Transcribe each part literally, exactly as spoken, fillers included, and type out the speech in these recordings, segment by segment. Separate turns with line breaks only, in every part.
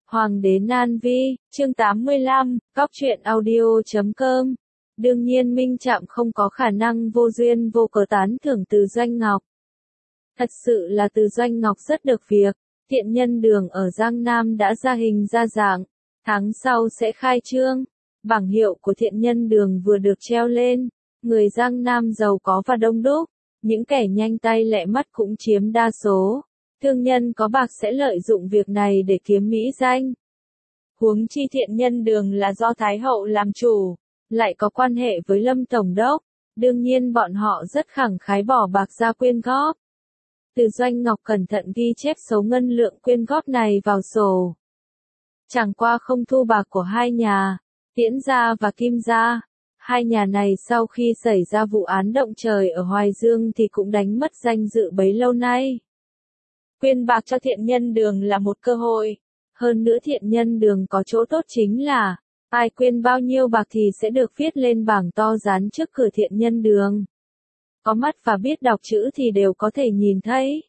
Hoàng đế Nan Vi, chương tám mươi lăm, Góc truyện audio chấm com. Đương nhiên Minh Trạm không có khả năng vô duyên vô cớ tán thưởng Từ Doanh Ngọc. Thật sự là Từ Doanh Ngọc rất được việc, Thiện Nhân Đường ở Giang Nam đã ra hình ra dạng, tháng sau sẽ khai trương. Bảng hiệu của Thiện Nhân Đường vừa được treo lên, người Giang Nam giàu có và đông đúc, những kẻ nhanh tay lẹ mắt cũng chiếm đa số. Thương nhân có bạc sẽ lợi dụng việc này để kiếm mỹ danh. Huống chi Thiện Nhân Đường là do Thái Hậu làm chủ, lại có quan hệ với Lâm Tổng đốc, đương nhiên bọn họ rất khẳng khái bỏ bạc ra quyên góp. Từ Doanh Ngọc cẩn thận ghi chép số ngân lượng quyên góp này vào sổ. Chẳng qua không thu bạc của hai nhà, Tiễn gia và Kim gia. Hai nhà này sau khi xảy ra vụ án động trời ở Hoài Dương thì cũng đánh mất danh dự bấy lâu nay. Quyên bạc cho Thiện Nhân Đường là một cơ hội. Hơn nữa Thiện Nhân Đường có chỗ tốt chính là, ai quyên bao nhiêu bạc thì sẽ được viết lên bảng to dán trước cửa Thiện Nhân Đường. Có mắt và biết đọc chữ thì đều có thể nhìn thấy.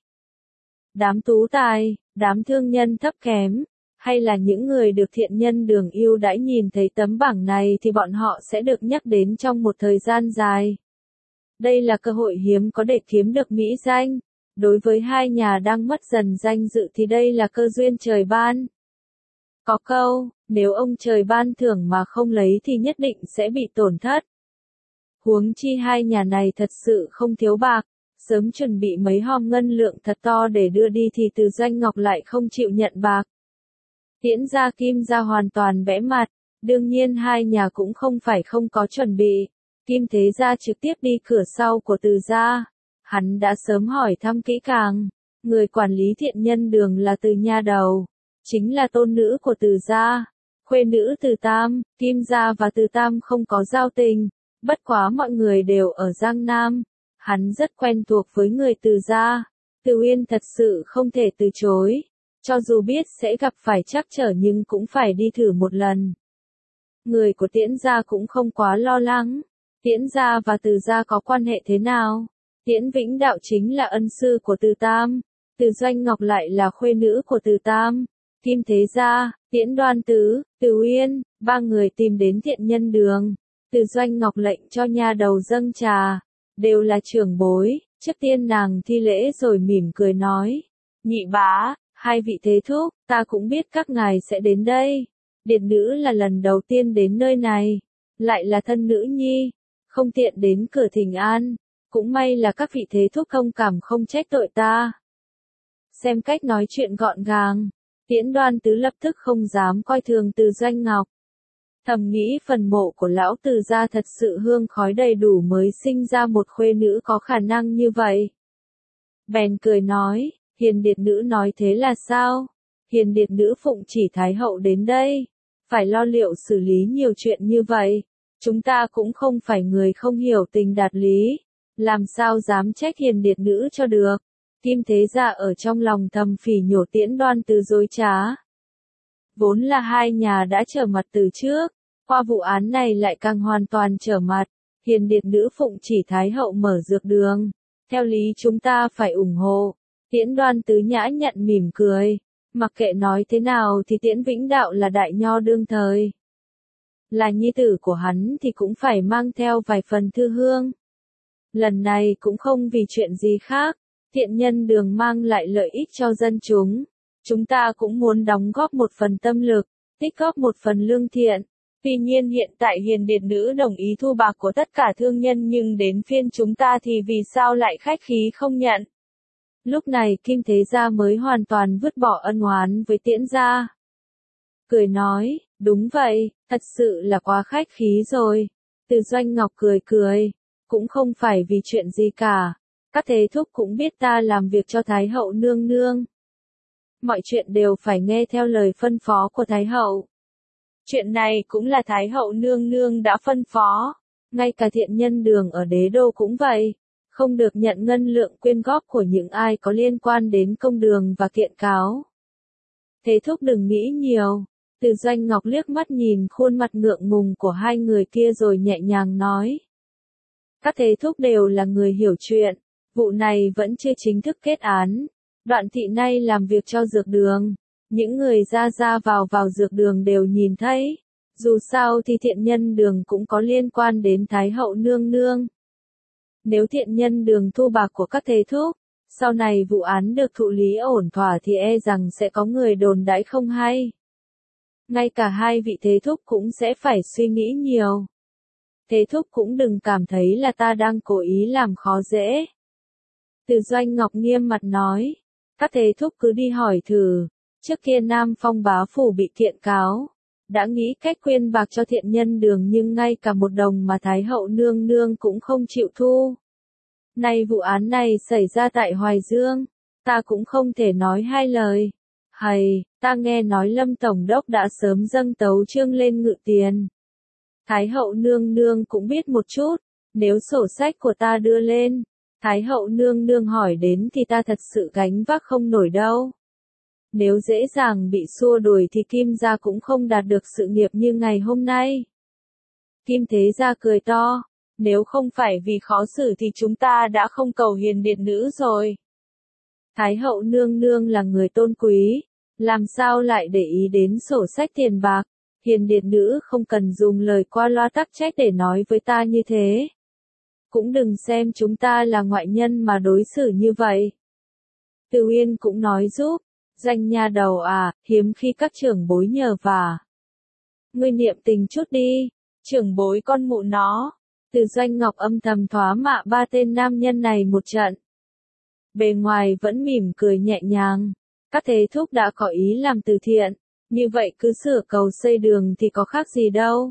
Đám tú tài, đám thương nhân thấp kém, hay là những người được Thiện Nhân Đường ưu đãi nhìn thấy tấm bảng này thì bọn họ sẽ được nhắc đến trong một thời gian dài. Đây là cơ hội hiếm có để kiếm được mỹ danh. Đối với hai nhà đang mất dần danh dự thì đây là cơ duyên trời ban. Có câu, nếu ông trời ban thưởng mà không lấy thì nhất định sẽ bị tổn thất. Huống chi hai nhà này thật sự không thiếu bạc, sớm chuẩn bị mấy hòm ngân lượng thật to để đưa đi thì Từ Doanh Ngọc lại không chịu nhận bạc. Tiễn gia Kim gia hoàn toàn bẽ mặt, đương nhiên hai nhà cũng không phải không có chuẩn bị. Kim Thế gia trực tiếp đi cửa sau của Từ gia. Hắn đã sớm hỏi thăm kỹ càng, người quản lý Thiện Nhân Đường là Từ nha đầu, chính là tôn nữ của Từ gia, khuê nữ Từ Tam. Kim gia và Từ Tam không có giao tình, bất quá mọi người đều ở Giang Nam, hắn rất quen thuộc với người Từ gia. Từ Uyên thật sự không thể từ chối, cho dù biết sẽ gặp phải trắc trở nhưng cũng phải đi thử một lần. Người của Tiễn gia cũng không quá lo lắng. Tiễn gia và Từ gia có quan hệ thế nào? Tiễn Vĩnh Đạo chính là ân sư của Từ Tam, Từ Doanh Ngọc lại là khuê nữ của Từ Tam. Kim Thế gia, Tiễn Đoan Tứ, Từ Uyên, ba người tìm đến Thiện Nhân Đường. Từ Doanh Ngọc lệnh cho nha đầu dâng trà, đều là trưởng bối. Trước tiên nàng thi lễ rồi mỉm cười nói, nhị bá, hai vị thế thúc, ta cũng biết các ngài sẽ đến đây. Điệt nữ là lần đầu tiên đến nơi này, lại là thân nữ nhi, không tiện đến cửa thỉnh an. Cũng may là các vị thế thúc thông cảm không trách tội ta. Xem cách nói chuyện gọn gàng, Tiễn Đoan Tứ lập tức không dám coi thường Từ Doanh Ngọc. Thầm nghĩ phần mộ của lão Từ gia thật sự hương khói đầy đủ mới sinh ra một khuê nữ có khả năng như vậy. Bèn cười nói, Hiền điệt nữ nói thế là sao? Hiền điệt nữ phụng chỉ Thái Hậu đến đây, phải lo liệu xử lý nhiều chuyện như vậy. Chúng ta cũng không phải người không hiểu tình đạt lý. Làm sao dám trách Hiền điệt nữ cho được. Kim Thế gia ở trong lòng thầm phỉ nhổ Tiễn Đoan Tứ dối trá. Vốn là hai nhà đã trở mặt từ trước, qua vụ án này lại càng hoàn toàn trở mặt. Hiền điệt nữ phụng chỉ Thái Hậu mở dược đường, theo lý chúng ta phải ủng hộ. Tiễn Đoan Tứ nhã nhận mỉm cười, mặc kệ nói thế nào thì Tiễn Vĩnh Đạo là đại nho đương thời. Là nhi tử của hắn thì cũng phải mang theo vài phần thư hương. Lần này cũng không vì chuyện gì khác, Thiện Nhân Đường mang lại lợi ích cho dân chúng. Chúng ta cũng muốn đóng góp một phần tâm lực, tích góp một phần lương thiện. Tuy nhiên hiện tại Hiền điệt nữ đồng ý thu bạc của tất cả thương nhân nhưng đến phiên chúng ta thì vì sao lại khách khí không nhận. Lúc này Kim Thế gia mới hoàn toàn vứt bỏ ân oán với Tiễn gia. Cười nói, đúng vậy, thật sự là quá khách khí rồi. Từ Doanh Ngọc cười cười. Cũng không phải vì chuyện gì cả. Các thế thúc cũng biết ta làm việc cho Thái Hậu nương nương. Mọi chuyện đều phải nghe theo lời phân phó của Thái Hậu. Chuyện này cũng là Thái Hậu nương nương đã phân phó. Ngay cả Thiện Nhân Đường ở đế đô cũng vậy. Không được nhận ngân lượng quyên góp của những ai có liên quan đến công đường và kiện cáo. Thế thúc đừng nghĩ nhiều. Từ Doanh Ngọc liếc mắt nhìn khuôn mặt ngượng ngùng của hai người kia rồi nhẹ nhàng nói. Các thế thúc đều là người hiểu chuyện, vụ này vẫn chưa chính thức kết án. Đoạn thị nay làm việc cho dược đường, Những người ra ra vào vào dược đường đều nhìn thấy. Dù sao thì thiện nhân đường cũng có liên quan đến Thái hậu nương nương. Nếu thiện nhân đường thu bạc của các thế thúc, sau này vụ án được thụ lý ổn thỏa thì e rằng sẽ có người đồn đãi không hay. Ngay cả hai vị thế thúc cũng sẽ phải suy nghĩ nhiều. Thế thúc cũng đừng cảm thấy là ta đang cố ý làm khó dễ. Từ Doanh Ngọc nghiêm mặt nói, các thế thúc cứ đi hỏi thử, trước kia Nam Phong bá phủ bị kiện cáo, đã nghĩ cách quyên bạc cho thiện nhân đường nhưng ngay cả một đồng mà Thái hậu nương nương cũng không chịu thu. Nay vụ án này xảy ra tại Hoài Dương, ta cũng không thể nói hai lời. Hầy, ta nghe nói Lâm Tổng đốc đã sớm dâng tấu chương lên ngự tiền. Thái hậu nương nương cũng biết một chút, nếu sổ sách của ta đưa lên, Thái hậu nương nương hỏi đến thì ta thật sự gánh vác không nổi đâu. Nếu dễ dàng bị xua đuổi thì Kim gia cũng không đạt được sự nghiệp như ngày hôm nay. Kim Thế Gia cười to, nếu không phải vì khó xử thì chúng ta đã không cầu hiền điện nữ rồi. Thái hậu nương nương là người tôn quý, làm sao lại để ý đến sổ sách tiền bạc, hiền điện nữ không cần dùng lời qua loa tắc trách để nói với ta như thế. Cũng đừng xem chúng ta là ngoại nhân mà đối xử như vậy. Từ Uyên cũng nói giúp, Danh nha đầu à, hiếm khi các trưởng bối nhờ vả. Ngươi niệm tình chút đi, trưởng bối con mụ nó. Từ Doanh Ngọc âm thầm thoá mạ ba tên nam nhân này một trận. Bề ngoài vẫn mỉm cười nhẹ nhàng, các thế thúc đã có ý làm từ thiện, như vậy cứ sửa cầu xây đường thì có khác gì đâu.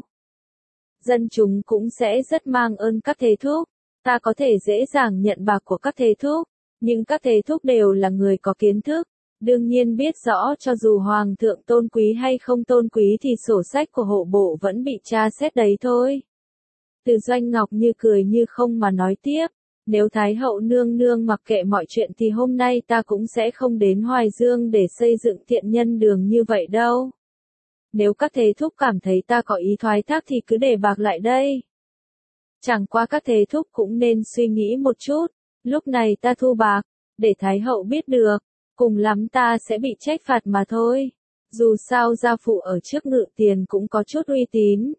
Dân chúng cũng sẽ rất mang ơn các thế thúc, ta có thể dễ dàng nhận bạc của các thế thúc, nhưng các thế thúc đều là người có kiến thức, đương nhiên biết rõ cho dù hoàng thượng tôn quý hay không tôn quý thì sổ sách của hộ bộ vẫn bị tra xét đấy thôi. Từ Doanh Ngọc như cười như không mà nói tiếp, nếu Thái hậu nương nương mặc kệ mọi chuyện thì hôm nay ta cũng sẽ không đến Hoài Dương để xây dựng thiện nhân đường như vậy đâu. Nếu các thế thúc cảm thấy ta có ý thoái thác thì cứ để bạc lại đây. Chẳng qua các thế thúc cũng nên suy nghĩ một chút, lúc này ta thu bạc, để Thái hậu biết được, cùng lắm ta sẽ bị trách phạt mà thôi. Dù sao gia phụ ở trước ngự tiền cũng có chút uy tín.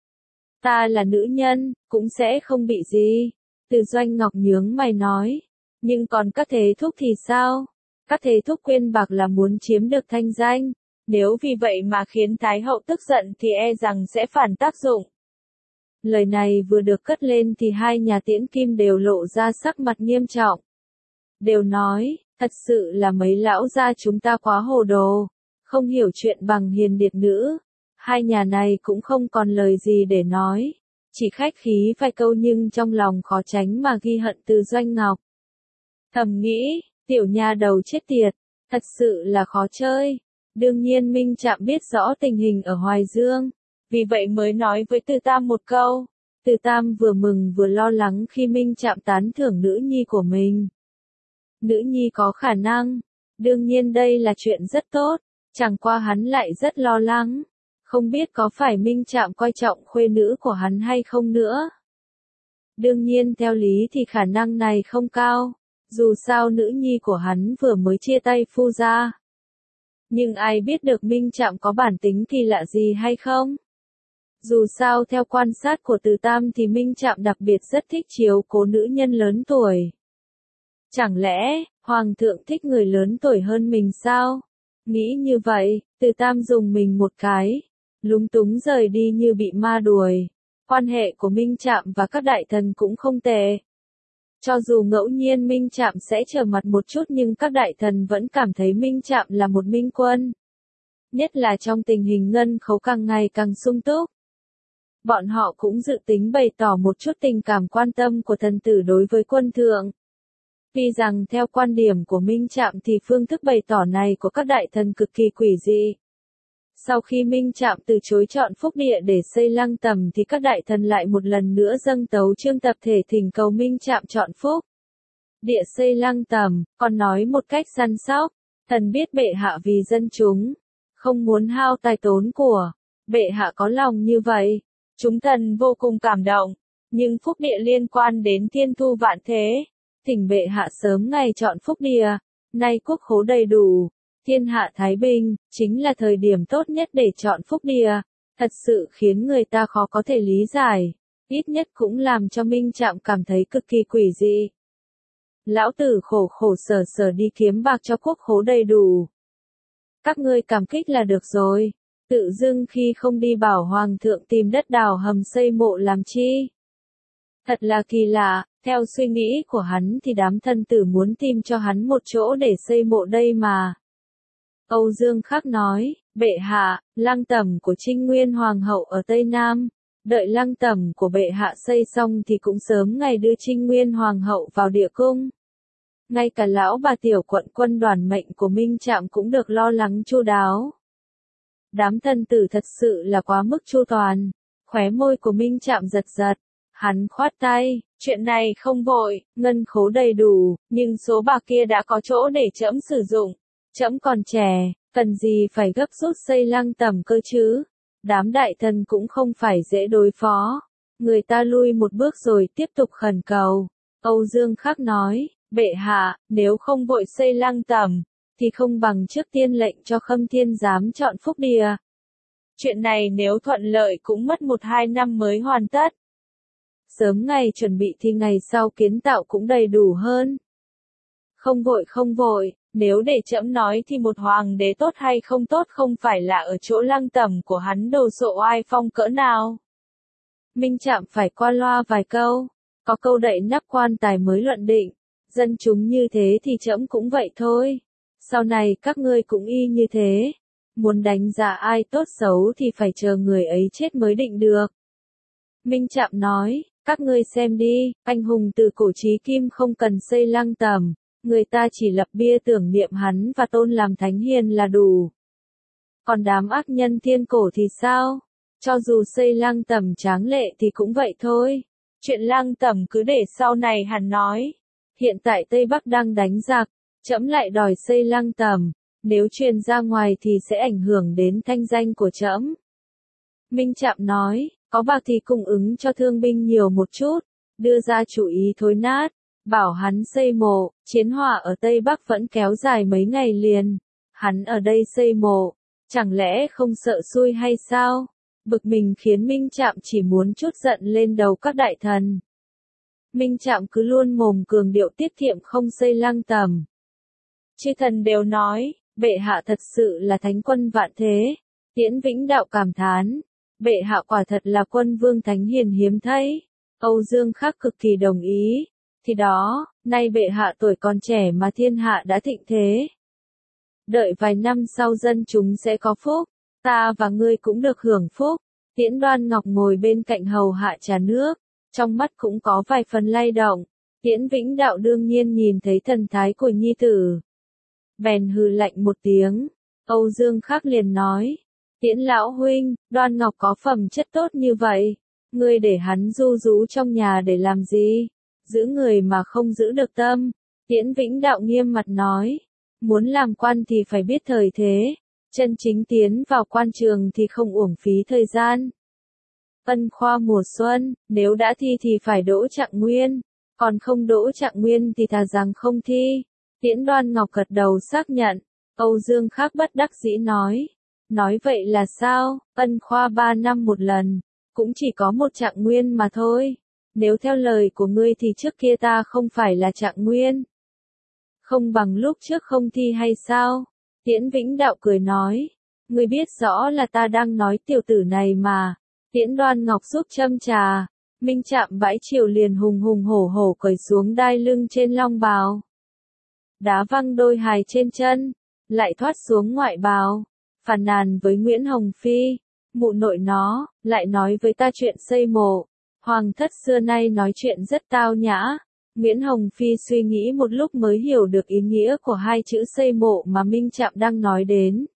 Ta là nữ nhân, cũng sẽ không bị gì. Từ Doanh Ngọc nhướng mày nói. Nhưng còn các thế thúc thì sao? Các thế thúc quyên bạc là muốn chiếm được thanh danh. Nếu vì vậy mà khiến Thái hậu tức giận thì e rằng sẽ phản tác dụng. Lời này vừa được cất lên thì hai nhà Tiễn Kim đều lộ ra sắc mặt nghiêm trọng. Đều nói, thật sự là mấy lão gia chúng ta quá hồ đồ, không hiểu chuyện bằng hiền điệt nữ. Hai nhà này cũng không còn lời gì để nói, chỉ khách khí vài câu nhưng trong lòng khó tránh mà ghi hận Từ Doanh Ngọc. Thầm nghĩ, tiểu nha đầu chết tiệt, thật sự là khó chơi. Đương nhiên Minh Trạm biết rõ tình hình ở Hoài Dương, vì vậy mới nói với Từ Tam một câu. Từ Tam vừa mừng vừa lo lắng khi Minh Trạm tán thưởng nữ nhi của mình. Nữ nhi có khả năng, đương nhiên đây là chuyện rất tốt, chẳng qua hắn lại rất lo lắng. Không biết có phải Minh Trạm coi trọng khuê nữ của hắn hay không nữa. Đương nhiên theo lý thì khả năng này không cao, dù sao nữ nhi của hắn vừa mới chia tay phu gia. Nhưng ai biết được Minh Trạm có bản tính kỳ lạ gì hay không? Dù sao theo quan sát của Từ Tam thì Minh Trạm đặc biệt rất thích chiếu cố nữ nhân lớn tuổi. Chẳng lẽ, Hoàng thượng thích người lớn tuổi hơn mình sao? Nghĩ như vậy, Từ Tam dùng mình một cái, lúng túng rời đi như bị ma đuổi. Quan hệ của Minh Trạm và các đại thần cũng không tệ. Cho dù ngẫu nhiên Minh Trạm sẽ trở mặt một chút nhưng các đại thần vẫn cảm thấy Minh Trạm là một minh quân. Nhất là trong tình hình ngân khấu càng ngày càng sung túc. Bọn họ cũng dự tính bày tỏ một chút tình cảm quan tâm của thần tử đối với quân thượng. Vì rằng theo quan điểm của Minh Trạm thì phương thức bày tỏ này của các đại thần cực kỳ quỷ dị. Sau khi Minh Trạm từ chối chọn Phúc Địa để xây lăng tầm thì các đại thần lại một lần nữa dâng tấu chương tập thể thỉnh cầu Minh Trạm chọn Phúc Địa xây lăng tầm, còn nói một cách săn sóc, thần biết bệ hạ vì dân chúng, không muốn hao tài tốn của, bệ hạ có lòng như vậy, chúng thần vô cùng cảm động, nhưng Phúc Địa liên quan đến thiên thu vạn thế, thỉnh bệ hạ sớm ngày chọn Phúc Địa, nay quốc khố đầy đủ, thiên hạ thái bình, chính là thời điểm tốt nhất để chọn phúc địa, thật sự khiến người ta khó có thể lý giải, ít nhất cũng làm cho Minh Trạm cảm thấy cực kỳ quỷ dị. Lão tử khổ khổ sở sở đi kiếm bạc cho quốc khố đầy đủ. Các ngươi cảm kích là được rồi, tự dưng khi không đi bảo hoàng thượng tìm đất đào hầm xây mộ làm chi. Thật là kỳ lạ, theo suy nghĩ của hắn thì đám thân tử muốn tìm cho hắn một chỗ để xây mộ đây mà. Âu Dương Khắc nói, bệ hạ, lăng tẩm của Trinh Nguyên Hoàng hậu ở Tây Nam, đợi lăng tẩm của bệ hạ xây xong thì cũng sớm ngày đưa Trinh Nguyên Hoàng hậu vào địa cung. Ngay cả lão bà tiểu quận quân đoàn mệnh của Minh Trạm cũng được lo lắng chu đáo. Đám thân tử thật sự là quá mức chu toàn, khóe môi của Minh Trạm giật giật, hắn khoát tay, chuyện này không vội, ngân khố đầy đủ, nhưng số bạc kia đã có chỗ để trẫm sử dụng, trẫm còn trẻ, cần gì phải gấp rút xây lăng tẩm cơ chứ, đám đại thần cũng không phải dễ đối phó, người ta lui một bước rồi tiếp tục khẩn cầu. Âu Dương Khắc nói, bệ hạ, nếu không vội xây lăng tẩm, thì không bằng trước tiên lệnh cho Khâm Thiên Giám chọn phúc địa. Chuyện này nếu thuận lợi cũng mất một hai năm mới hoàn tất. Sớm ngày chuẩn bị thì ngày sau kiến tạo cũng đầy đủ hơn. Không vội không vội, nếu để trẫm nói thì một hoàng đế tốt hay không tốt không phải là ở chỗ lăng tẩm của hắn đồ sộ oai phong cỡ nào. Minh Trạm phải qua loa vài câu, có câu đậy nắp quan tài mới luận định, dân chúng như thế thì trẫm cũng vậy thôi. Sau này các ngươi cũng y như thế, muốn đánh giá ai tốt xấu thì phải chờ người ấy chết mới định được. Minh Trạm nói, các ngươi xem đi, anh hùng từ cổ chí kim không cần xây lăng tẩm, người ta chỉ lập bia tưởng niệm hắn và tôn làm thánh hiền là đủ. Còn đám ác nhân thiên cổ thì sao? Cho dù xây lăng tẩm tráng lệ thì cũng vậy thôi. Chuyện lăng tẩm cứ để sau này hắn nói. Hiện tại Tây Bắc đang đánh giặc, trẫm lại đòi xây lăng tẩm, nếu truyền ra ngoài thì sẽ ảnh hưởng đến thanh danh của trẫm. Minh Trạm nói, có bạc thì cung ứng cho thương binh nhiều một chút, đưa ra chủ ý thối nát, bảo hắn xây mộ, chiến hỏa ở Tây Bắc vẫn kéo dài mấy ngày liền, hắn ở đây xây mộ, chẳng lẽ không sợ xui hay sao? Bực mình khiến Minh Trạm chỉ muốn trút giận lên đầu các đại thần. Minh Trạm cứ luôn mồm cường điệu tiết kiệm không xây lăng tẩm. Chư thần đều nói, bệ hạ thật sự là thánh quân vạn thế. Tiễn Vĩnh Đạo cảm thán, bệ hạ quả thật là quân vương thánh hiền hiếm thấy. Âu Dương Khắc cực kỳ đồng ý. Thì đó, nay bệ hạ tuổi còn trẻ mà thiên hạ đã thịnh thế. Đợi vài năm sau dân chúng sẽ có phúc, ta và ngươi cũng được hưởng phúc. Tiễn Đoan Ngọc ngồi bên cạnh hầu hạ trà nước, trong mắt cũng có vài phần lay động. Tiễn Vĩnh Đạo đương nhiên nhìn thấy thần thái của nhi tử. Bèn hừ lạnh một tiếng, Âu Dương Khắc liền nói, Tiễn lão huynh, Đoan Ngọc có phẩm chất tốt như vậy, ngươi để hắn du rú trong nhà để làm gì? Giữ người mà không giữ được tâm. Tiễn Vĩnh Đạo nghiêm mặt nói, muốn làm quan thì phải biết thời thế, chân chính tiến vào quan trường thì không uổng phí thời gian. Ân khoa mùa xuân, nếu đã thi thì phải đỗ trạng nguyên, còn không đỗ trạng nguyên thì thà rằng không thi. Tiễn Đoan Ngọc gật đầu xác nhận. Âu Dương Khắc bất đắc dĩ nói, nói vậy là sao? Ân khoa ba năm một lần, cũng chỉ có một trạng nguyên mà thôi. Nếu theo lời của ngươi thì trước kia ta không phải là trạng nguyên, không bằng lúc trước không thi hay sao? Tiễn Vĩnh Đạo cười nói, ngươi biết rõ là ta đang nói tiểu tử này mà. Tiễn Đoan Ngọc giúp châm trà, Minh Trạm bãi chiều liền hùng hùng hổ hổ cởi xuống đai lưng trên long bào, đá văng đôi hài trên chân, lại thoát xuống ngoại bào, phàn nàn với Nguyễn Hồng Phi, mụ nội nó, lại nói với ta chuyện xây mộ. Hoàng thất xưa nay nói chuyện rất tao nhã. Nguyễn Hồng Phi suy nghĩ một lúc mới hiểu được ý nghĩa của hai chữ xây mộ mà Minh Trạm đang nói đến.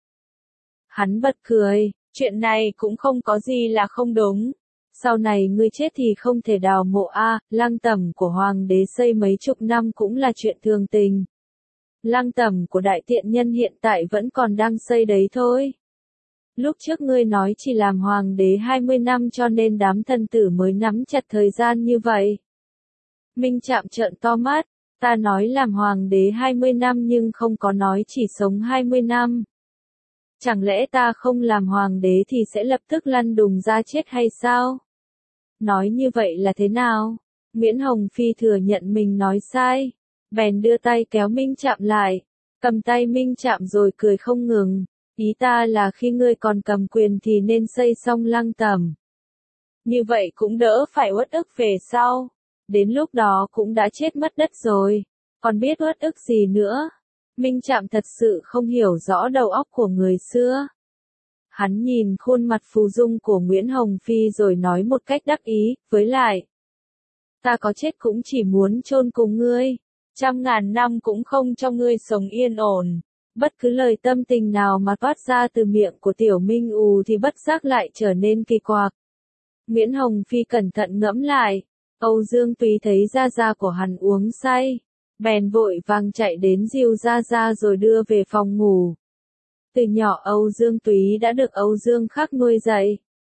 Hắn bật cười, chuyện này cũng không có gì là không đúng. Sau này ngươi chết thì không thể đào mộ a, lăng tẩm của hoàng đế xây mấy chục năm cũng là chuyện thường tình. Lăng tẩm của đại tiện nhân hiện tại vẫn còn đang xây đấy thôi. Lúc trước ngươi nói chỉ làm hoàng đế hai mươi năm cho nên đám thần tử mới nắm chặt thời gian như vậy. Minh Trạm trợn to mắt, Ta nói làm hoàng đế hai mươi năm nhưng không có nói chỉ sống hai mươi năm. Chẳng lẽ ta không làm hoàng đế thì sẽ lập tức lăn đùng ra chết hay sao? Nói như vậy là thế nào? Nguyễn Hồng Phi thừa nhận mình nói sai. Bèn đưa tay kéo Minh Trạm lại. Cầm tay Minh Trạm rồi cười không ngừng. Ý ta là khi ngươi còn cầm quyền thì nên xây xong lăng tẩm. Như vậy cũng đỡ phải uất ức về sau. Đến lúc đó cũng đã chết mất đất rồi. Còn biết uất ức gì nữa? Minh Trạm thật sự không hiểu rõ đầu óc của người xưa. Hắn nhìn khuôn mặt phù dung của Nguyễn Hồng Phi rồi nói một cách đắc ý, với lại. Ta có chết cũng chỉ muốn chôn cùng ngươi. Trăm ngàn năm cũng không cho ngươi sống yên ổn. Bất cứ lời tâm tình nào mà toát ra từ miệng của Tiểu Minh ù thì bất giác lại trở nên kỳ quặc. Nguyễn Hồng Phi cẩn thận ngẫm lại. Âu Dương Túy thấy Gia Gia của hắn uống say. Bèn vội vàng chạy đến dìu Gia Gia rồi đưa về phòng ngủ. Từ nhỏ Âu Dương Túy đã được Âu Dương Khắc nuôi dạy.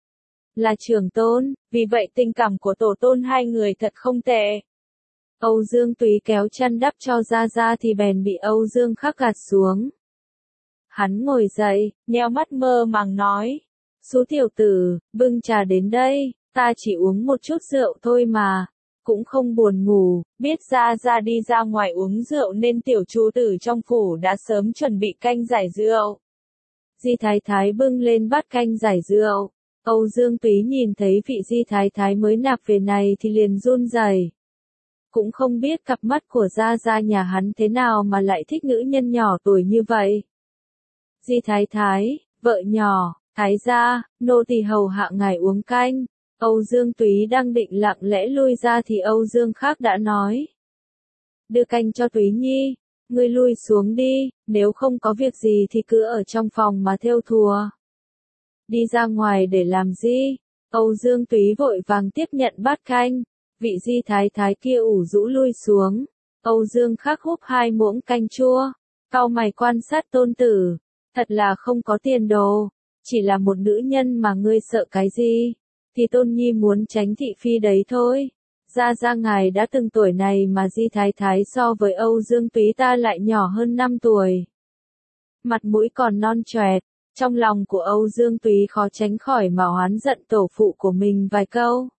Là trưởng tôn, vì vậy tình cảm của tổ tôn hai người thật không tệ. Âu Dương Túy kéo chăn đắp cho Gia Gia thì bèn bị Âu Dương Khắc gạt xuống. Hắn ngồi dậy, nheo mắt mơ màng nói. Xú tiểu tử, bưng trà đến đây, ta chỉ uống một chút rượu thôi mà. Cũng không buồn ngủ, biết Gia Gia đi ra ngoài uống rượu nên tiểu chủ tử trong phủ đã sớm chuẩn bị canh giải rượu. Di Thái Thái bưng lên bát canh giải rượu. Âu Dương Túy nhìn thấy vị Di Thái Thái mới nạp về này thì liền run rẩy. Cũng không biết cặp mắt của Gia Gia nhà hắn thế nào mà lại thích nữ nhân nhỏ tuổi như vậy. Di Thái Thái, vợ nhỏ, Thái gia, nô tỳ hầu hạ ngài uống canh. Âu Dương Túy đang định lặng lẽ lui ra thì Âu Dương Khắc đã nói. Đưa canh cho Túy Nhi, ngươi lui xuống đi, nếu không có việc gì thì cứ ở trong phòng mà thêu thùa. Đi ra ngoài để làm gì? Âu Dương Túy vội vàng tiếp nhận bát canh, vị Di Thái Thái kia ủ rũ lui xuống. Âu Dương Khắc húp hai muỗng canh chua, cau mày quan sát tôn tử, thật là không có tiền đồ, chỉ là một nữ nhân mà ngươi sợ cái gì? Thì Tôn Nhi muốn tránh thị phi đấy thôi. Gia Gia ngài đã từng tuổi này mà Di Thái Thái so với Âu Dương Túy ta lại nhỏ hơn năm tuổi. Mặt mũi còn non choẹt, trong lòng của Âu Dương Túy khó tránh khỏi mà oán giận tổ phụ của mình vài câu.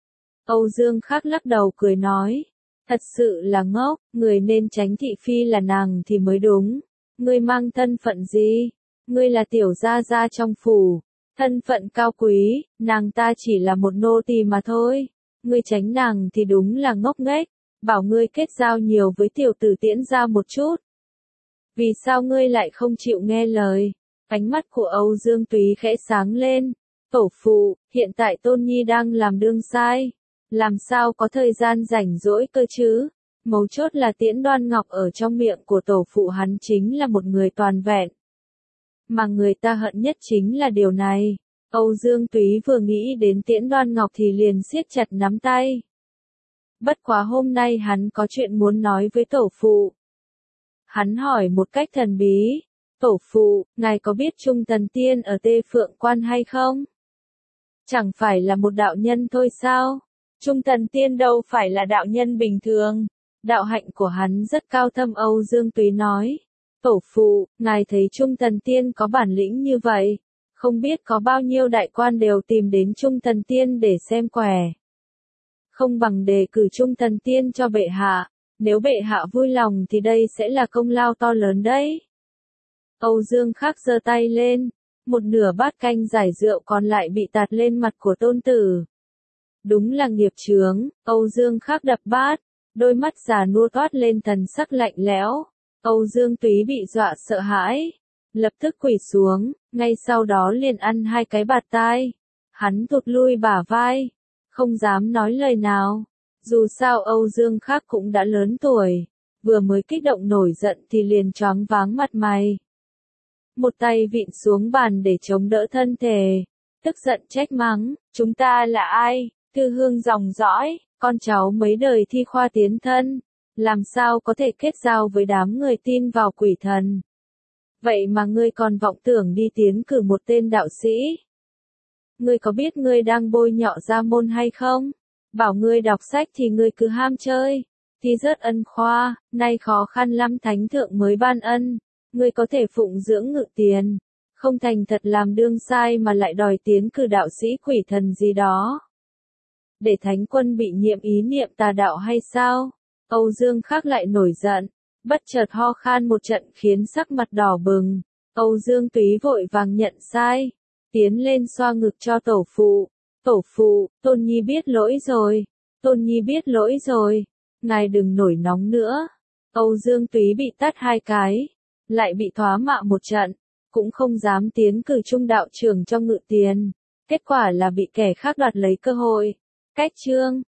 Âu Dương Khắc lắc đầu cười nói, thật sự là ngốc, người nên tránh thị phi là nàng thì mới đúng. Ngươi mang thân phận gì? Ngươi là tiểu Gia Gia trong phủ. Thân phận cao quý, nàng ta chỉ là một nô tỳ mà thôi. Ngươi tránh nàng thì đúng là ngốc nghếch, bảo ngươi kết giao nhiều với tiểu tử Tiễn gia một chút. Vì sao ngươi lại không chịu nghe lời? Ánh mắt của Âu Dương Túy khẽ sáng lên. Tổ phụ, hiện tại Tôn Nhi đang làm đương sai. Làm sao có thời gian rảnh rỗi cơ chứ? Mấu chốt là Tiễn Đoan Ngọc ở trong miệng của tổ phụ hắn chính là một người toàn vẹn. Mà người ta hận nhất chính là điều này. Âu Dương Túy vừa nghĩ đến Tiễn Đoan Ngọc thì liền siết chặt nắm tay. Bất quá hôm nay hắn có chuyện muốn nói với tổ phụ. Hắn hỏi một cách thần bí. Tổ phụ, ngài có biết Trung Tần Tiên ở Tê Phượng Quan hay không? Chẳng phải là một đạo nhân thôi sao? Trung Tần Tiên đâu phải là đạo nhân bình thường. Đạo hạnh của hắn rất cao thâm. Âu Dương Túy nói. Tổ phụ, ngài thấy Trung Tần Tiên có bản lĩnh như vậy, không biết có bao nhiêu đại quan đều tìm đến Trung Tần Tiên để xem quẻ. Không bằng đề cử Trung Tần Tiên cho bệ hạ, nếu bệ hạ vui lòng thì đây sẽ là công lao to lớn đấy. Âu Dương Khắc giơ tay lên, một nửa bát canh giải rượu còn lại bị tạt lên mặt của tôn tử. Đúng là nghiệp chướng, Âu Dương Khắc đập bát, đôi mắt già nua toát lên thần sắc lạnh lẽo. Âu Dương Túy bị dọa sợ hãi, lập tức quỳ xuống, ngay sau đó liền ăn hai cái bạt tai. Hắn thụt lui bả vai, không dám nói lời nào. Dù sao Âu Dương Khắc cũng đã lớn tuổi, vừa mới kích động nổi giận thì liền choáng váng mặt mày. Một tay vịn xuống bàn để chống đỡ thân thể, tức giận trách mắng, chúng ta là ai? Thư hương dòng dõi, con cháu mấy đời thi khoa tiến thân. Làm sao có thể kết giao với đám người tin vào quỷ thần? Vậy mà ngươi còn vọng tưởng đi tiến cử một tên đạo sĩ. Ngươi có biết ngươi đang bôi nhọ Gia Môn hay không? Bảo ngươi đọc sách thì ngươi cứ ham chơi. Thi rớt ân khoa, nay khó khăn lắm thánh thượng mới ban ân, ngươi có thể phụng dưỡng ngự tiền, không thành thật làm đương sai mà lại đòi tiến cử đạo sĩ quỷ thần gì đó. Để thánh quân bị nhiễm ý niệm tà đạo hay sao? Âu Dương Khắc lại nổi giận, bất chợt ho khan một trận khiến sắc mặt đỏ bừng. Âu Dương Túy vội vàng nhận sai, tiến lên xoa ngực cho tổ phụ. Tổ phụ, Tôn Nhi biết lỗi rồi, Tôn Nhi biết lỗi rồi, ngài đừng nổi nóng nữa. Âu Dương Túy bị tát hai cái, lại bị thoá mạ một trận, cũng không dám tiến cử trung đạo trưởng cho ngự tiền, kết quả là bị kẻ khác đoạt lấy cơ hội. Cách chương